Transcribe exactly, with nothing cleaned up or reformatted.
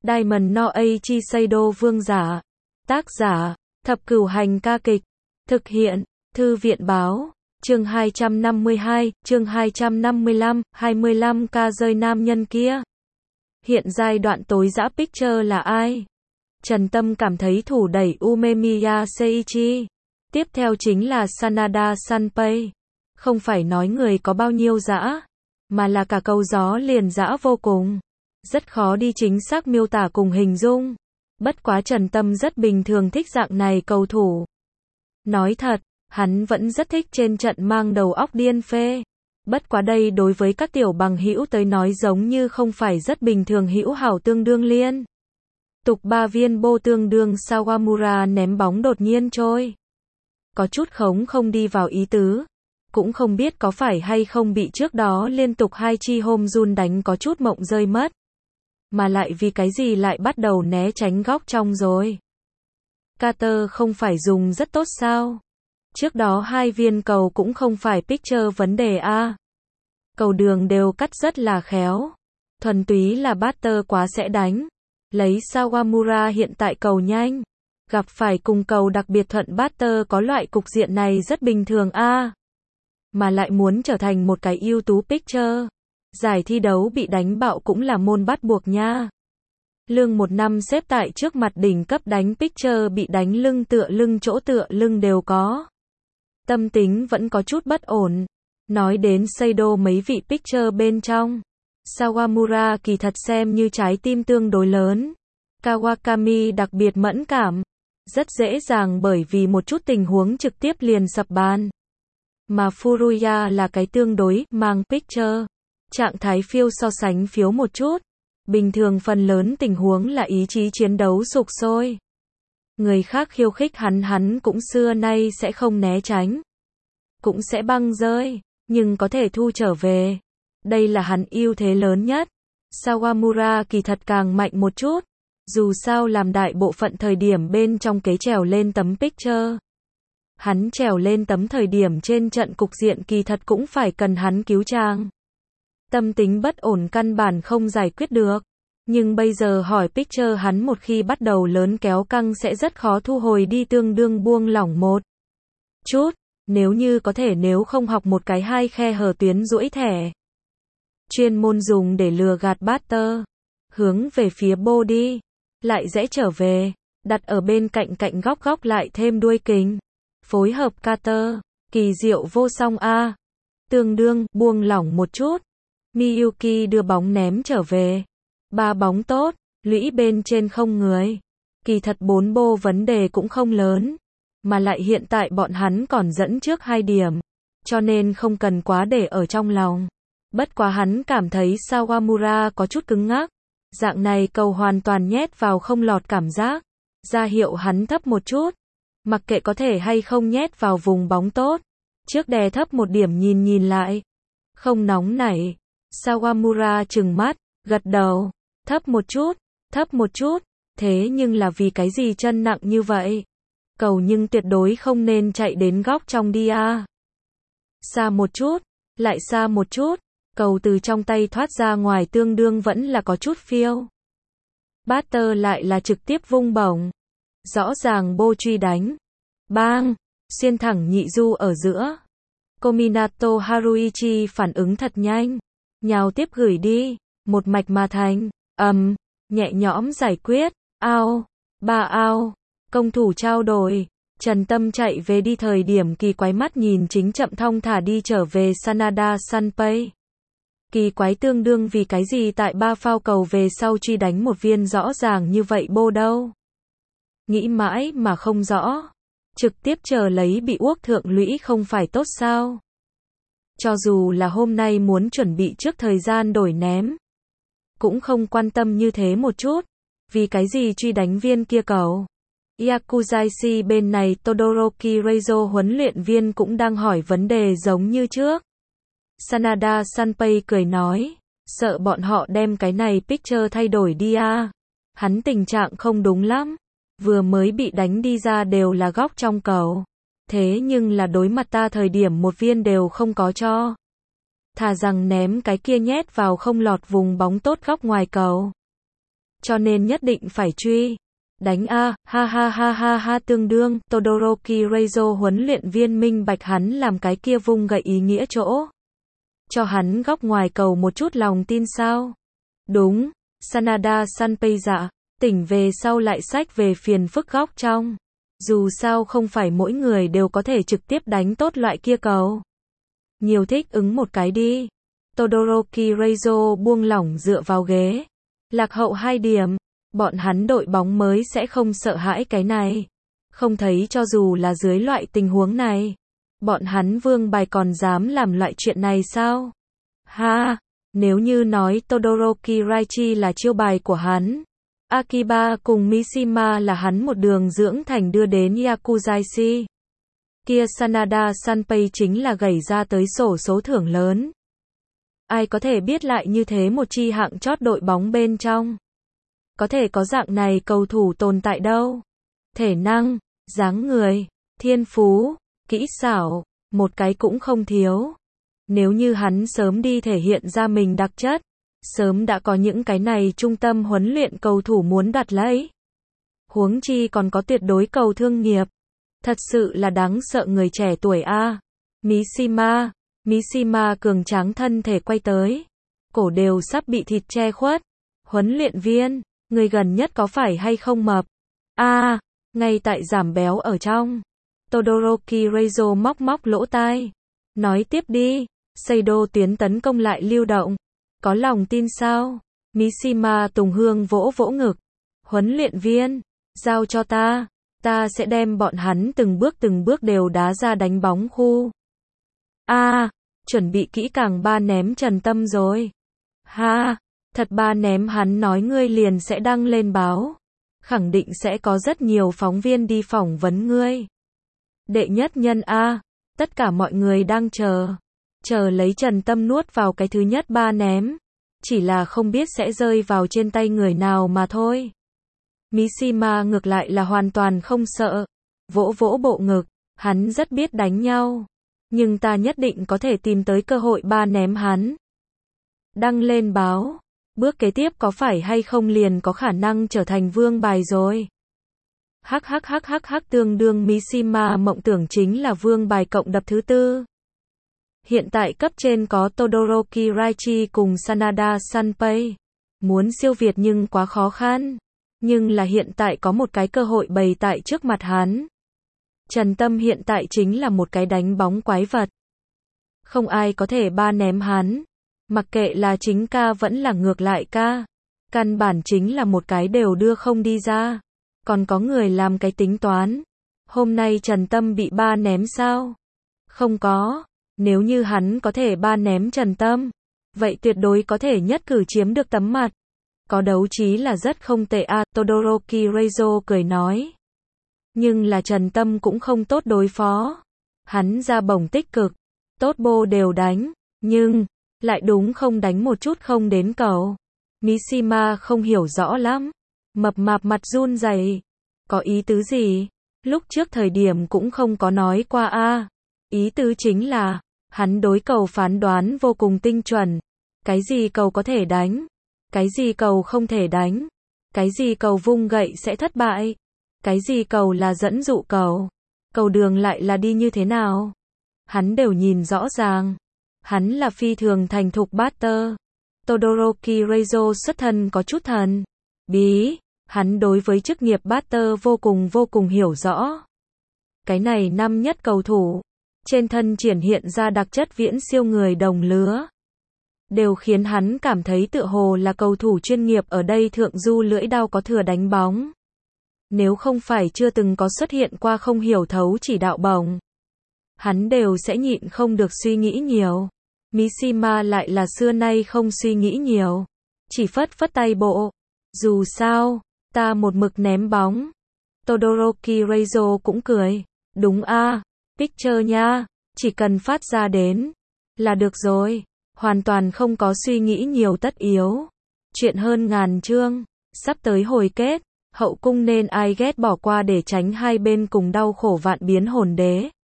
Diamond no Eiichi Seido vương giả. Tác giả, Thập Cửu Hành ca kịch. Thực hiện, Thư viện báo. Chương hai trăm năm mươi hai, chương hai trăm năm mươi lăm, hai mươi lăm ca rơi nam nhân kia. Hiện giai đoạn tối giã picture là ai? Trần Tâm cảm thấy thủ đẩy Umemiya Seiichi. Tiếp theo chính là Sanada Sanpei. Không phải nói người có bao nhiêu dã, mà là cả câu gió liền dã vô cùng. Rất khó đi chính xác miêu tả cùng hình dung. Bất quá Trần Tâm rất bình thường thích dạng này cầu thủ. Nói thật, hắn vẫn rất thích trên trận mang đầu óc điên phê. Bất quá đây đối với các tiểu bằng hữu tới nói giống như không phải rất bình thường hữu hảo tương đương liên. Tục ba viên bô tương đương Sawamura ném bóng đột nhiên trôi. Có chút khống không đi vào ý tứ. Cũng không biết có phải hay không bị trước đó liên tục hai chi home run đánh có chút mộng rơi mất. Mà lại vì cái gì lại bắt đầu né tránh góc trong rồi. Carter không phải dùng rất tốt sao? Trước đó hai viên cầu cũng không phải picture vấn đề a. Cầu đường đều cắt rất là khéo. Thuần túy là batter quá sẽ đánh. Lấy Sawamura hiện tại cầu nhanh. Gặp phải cùng cầu đặc biệt thuận batter có loại cục diện này rất bình thường a. Mà lại muốn trở thành một cái ưu tú pitcher. Giải thi đấu bị đánh bạo cũng là môn bắt buộc nha. Lương một năm xếp tại trước mặt đỉnh cấp đánh pitcher bị đánh lưng tựa lưng chỗ tựa lưng đều có. Tâm tính vẫn có chút bất ổn. Nói đến Seido mấy vị pitcher bên trong. Sawamura kỳ thật xem như trái tim tương đối lớn. Kawakami đặc biệt mẫn cảm. Rất dễ dàng bởi vì một chút tình huống trực tiếp liền sập bàn. Mà Furuya là cái tương đối mang pitcher. Trạng thái phiêu so sánh phiếu một chút. Bình thường phần lớn tình huống là ý chí chiến đấu sục sôi. Người khác khiêu khích hắn hắn cũng xưa nay sẽ không né tránh. Cũng sẽ băng rơi, nhưng có thể thu trở về. Đây là hắn ưu thế lớn nhất. Sawamura kỳ thật càng mạnh một chút. Dù sao làm đại bộ phận thời điểm bên trong kế trèo lên tấm picture. Hắn trèo lên tấm thời điểm trên trận cục diện kỳ thật cũng phải cần hắn cứu trang. Tâm tính bất ổn căn bản không giải quyết được. Nhưng bây giờ hỏi picture hắn một khi bắt đầu lớn kéo căng sẽ rất khó thu hồi đi tương đương buông lỏng một chút. Nếu như có thể nếu không học một cái hai khe hở tuyến duỗi thẻ. Chuyên môn dùng để lừa gạt batter. Hướng về phía body. Lại rẽ trở về. Đặt ở bên cạnh cạnh góc góc lại thêm đuôi kính. Phối hợp Carter. Kỳ diệu vô song a. Tương đương buông lỏng một chút. Miyuki đưa bóng ném trở về. Ba bóng tốt. Lũy bên trên không người. Kỳ thật bốn bô vấn đề cũng không lớn. Mà lại hiện tại bọn hắn còn dẫn trước hai điểm. Cho nên không cần quá để ở trong lòng. Bất quá hắn cảm thấy Sawamura có chút cứng ngắc. Dạng này cầu hoàn toàn nhét vào không lọt cảm giác. Ra hiệu hắn thấp một chút. Mặc kệ có thể hay không nhét vào vùng bóng tốt. Trước đè thấp một điểm nhìn nhìn lại. Không nóng nảy. Sawamura trừng mắt, gật đầu. Thấp một chút, thấp một chút. Thế nhưng là vì cái gì chân nặng như vậy? Cầu nhưng tuyệt đối không nên chạy đến góc trong đi a. Xa một chút, lại xa một chút. Cầu từ trong tay thoát ra ngoài tương đương vẫn là có chút phiêu. Batter lại là trực tiếp vung bổng. Rõ ràng bô truy đánh. Bang! Xuyên thẳng nhị du ở giữa. Kominato Haruichi phản ứng thật nhanh. Nhào tiếp gửi đi. Một mạch mà thành. Ầm. Um, nhẹ nhõm giải quyết. Ao. Ba ao. Công thủ trao đổi. Trần Tâm chạy về đi thời điểm kỳ quái mắt nhìn chính chậm thong thả đi trở về Sanada Sanpei. Kỳ quái tương đương vì cái gì tại ba phao cầu về sau truy đánh một viên rõ ràng như vậy bô đâu. Nghĩ mãi mà không rõ. Trực tiếp chờ lấy bị uốc thượng lũy không phải tốt sao. Cho dù là hôm nay muốn chuẩn bị trước thời gian đổi ném. Cũng không quan tâm như thế một chút. Vì cái gì truy đánh viên kia cầu. Yakuzashi bên này Todoroki Reizo huấn luyện viên cũng đang hỏi vấn đề giống như trước. Sanada Sanpei cười nói. Sợ bọn họ đem cái này picture thay đổi đi a. Hắn tình trạng không đúng lắm. Vừa mới bị đánh đi ra đều là góc trong cầu. Thế nhưng là đối mặt ta thời điểm một viên đều không có cho. Thà rằng ném cái kia nhét vào không lọt vùng bóng tốt góc ngoài cầu. cho nên nhất định phải truy. Đánh a, ha ha ha ha ha tương đương, Todoroki Reizo huấn luyện viên minh bạch hắn làm cái kia vung gậy ý nghĩa chỗ. Cho hắn góc ngoài cầu một chút lòng tin sao? Đúng, Sanada Sanpei dạ, tỉnh về sau lại xách về phiền phức góc trong. Dù sao không phải mỗi người đều có thể trực tiếp đánh tốt loại kia cầu. Nhiều thích ứng một cái đi. Todoroki Reizo buông lỏng dựa vào ghế. Lạc hậu hai điểm. Bọn hắn đội bóng mới sẽ không sợ hãi cái này. Không thấy cho dù là dưới loại tình huống này. Bọn hắn vương bài còn dám làm loại chuyện này sao? Ha! Nếu như nói Todoroki Raichi là chiêu bài của hắn. Akiba cùng Mishima là hắn một đường dưỡng thành đưa đến Yakuzaishi. Kia Sanada Sanpei chính là gảy ra tới sổ số thưởng lớn. Ai có thể biết lại như thế một chi hạng chót đội bóng bên trong. Có thể có dạng này cầu thủ tồn tại đâu. Thể năng, dáng người, thiên phú, kỹ xảo, một cái cũng không thiếu. Nếu như hắn sớm đi thể hiện ra mình đặc chất, sớm đã có những cái này trung tâm huấn luyện cầu thủ muốn đoạt lấy. Huống chi còn có tuyệt đối cầu thương nghiệp. Thật sự là đáng sợ người trẻ tuổi a. Mishima, Mishima cường tráng thân thể quay tới. Cổ đều sắp bị thịt che khuất. Huấn luyện viên, người gần nhất có phải hay không mập? A, ngay tại giảm béo ở trong. Todoroki Reizo móc móc lỗ tai. Nói tiếp đi, Seido tuyến tấn công lại lưu động. Có lòng tin sao? Mishima Tùng Hương vỗ vỗ ngực. Huấn luyện viên, giao cho ta. Ta sẽ đem bọn hắn từng bước từng bước đều đá ra đánh bóng khu. A, chuẩn bị kỹ càng ba ném Trần Tâm rồi. Ha, thật ba ném hắn nói ngươi liền sẽ đăng lên báo. Khẳng định sẽ có rất nhiều phóng viên đi phỏng vấn ngươi. Đệ nhất nhân A, tất cả mọi người đang chờ. Chờ lấy Trần Tâm nuốt vào cái thứ nhất ba ném. Chỉ là không biết sẽ rơi vào trên tay người nào mà thôi. Mishima ngược lại là hoàn toàn không sợ. Vỗ vỗ bộ ngực, hắn rất biết đánh nhau. Nhưng ta nhất định có thể tìm tới cơ hội ba ném hắn. Đăng lên báo. Bước kế tiếp có phải hay không liền có khả năng trở thành vương bài rồi. Hắc hắc hắc hắc hắc tương đương Mishima mộng tưởng chính là vương bài cộng đập thứ tư. Hiện tại cấp trên có Todoroki Raichi cùng Sanada Sanpei. Muốn siêu việt nhưng quá khó khăn. Nhưng là hiện tại có một cái cơ hội bày tại trước mặt hắn. Trần Tâm hiện tại chính là một cái đánh bóng quái vật. Không ai có thể ba ném hắn. Mặc kệ là chính ca vẫn là ngược lại ca. Căn bản chính là một cái đều đưa không đi ra. Còn có người làm cái tính toán. Hôm nay Trần Tâm bị ba ném sao? Không có. Nếu như hắn có thể ba ném Trần Tâm, vậy tuyệt đối có thể nhất cử chiếm được tấm mặt. Có đấu trí là rất không tệ a, Todoroki Reizo cười nói. Nhưng là Trần Tâm cũng không tốt đối phó. Hắn ra bổng tích cực, tốt bô đều đánh, nhưng lại đúng không đánh một chút không đến cầu. Mishima không hiểu rõ lắm. Mập mạp mặt run rẩy. Có ý tứ gì? Lúc trước thời điểm cũng không có nói qua a. Ý tứ chính là hắn đối cầu phán đoán vô cùng tinh chuẩn. Cái gì cầu có thể đánh? Cái gì cầu không thể đánh? Cái gì cầu vung gậy sẽ thất bại? Cái gì cầu là dẫn dụ cầu? Cầu đường lại là đi như thế nào? Hắn đều nhìn rõ ràng. Hắn là phi thường thành thục batter. Todoroki Reizo xuất thân có chút thần bí. Hắn đối với chức nghiệp batter vô cùng vô cùng hiểu rõ. Cái này năm nhất cầu thủ. Trên thân triển hiện ra đặc chất viễn siêu người đồng lứa. Đều khiến hắn cảm thấy tựa hồ là cầu thủ chuyên nghiệp ở đây thượng du lưỡi đao có thừa đánh bóng. Nếu không phải chưa từng có xuất hiện qua không hiểu thấu chỉ đạo bổng. Hắn đều sẽ nhịn không được suy nghĩ nhiều. Mishima lại là xưa nay không suy nghĩ nhiều. Chỉ phất phất tay bộ. Dù sao, ta một mực ném bóng. Todoroki Reizo cũng cười. Đúng a, picture nha, chỉ cần phát ra đến là được rồi. Hoàn toàn không có suy nghĩ nhiều tất yếu. Chuyện hơn ngàn chương, sắp tới hồi kết. Hậu cung nên ai ghét bỏ qua để tránh hai bên cùng đau khổ vạn biến hồn đế.